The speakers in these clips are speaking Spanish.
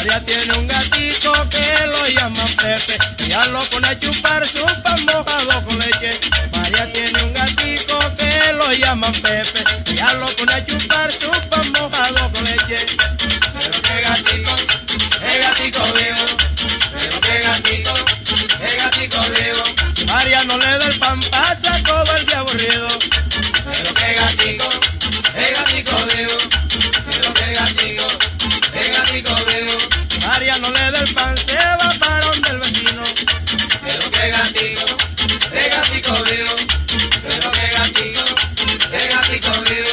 María tiene un gatito que lo llaman Pepe, ya lo pone a chupar su pan mojado con leche. María tiene un gatito que lo llaman Pepe, ya lo pone a chupar su pan mojado con leche. Pero qué gatito vivo, pero qué gatito vivo. María no le da el pan, pasa todo el día aburrido. Pero qué gatito vivo, pero qué gatito vivo. María no le da el pan, se va para donde el vecino. Pero qué gatito vivo, pero qué gatito vivo.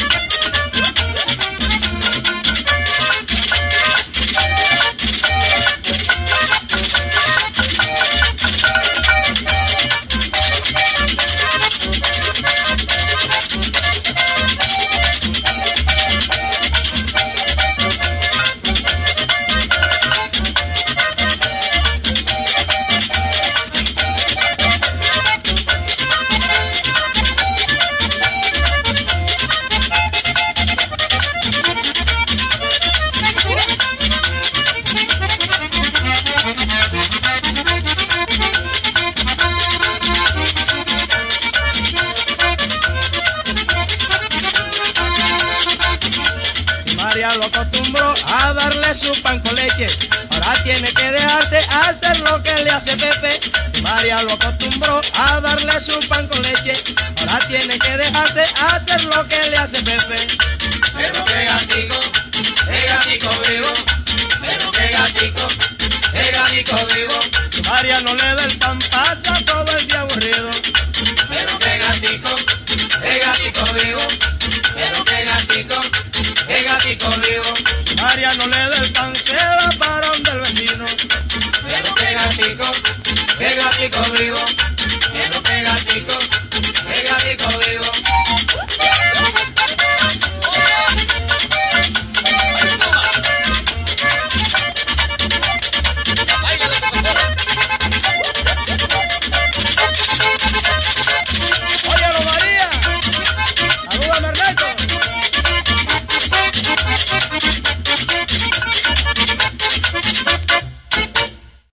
María lo acostumbró a darle su pan con leche, ahora tiene que dejarse hacer lo que le hace Pepe. María lo acostumbró a darle su pan con leche, ahora tiene que dejarse hacer lo que le hace Pepe. Pero qué gatito vivo, pero qué gatito vivo. María no le da el pan, pasa todo el día aburrido. Pero qué gatito vivo, pero qué gatito vivo. María no le da el pan, se va para donde el vecino. Pero qué gatito vivo.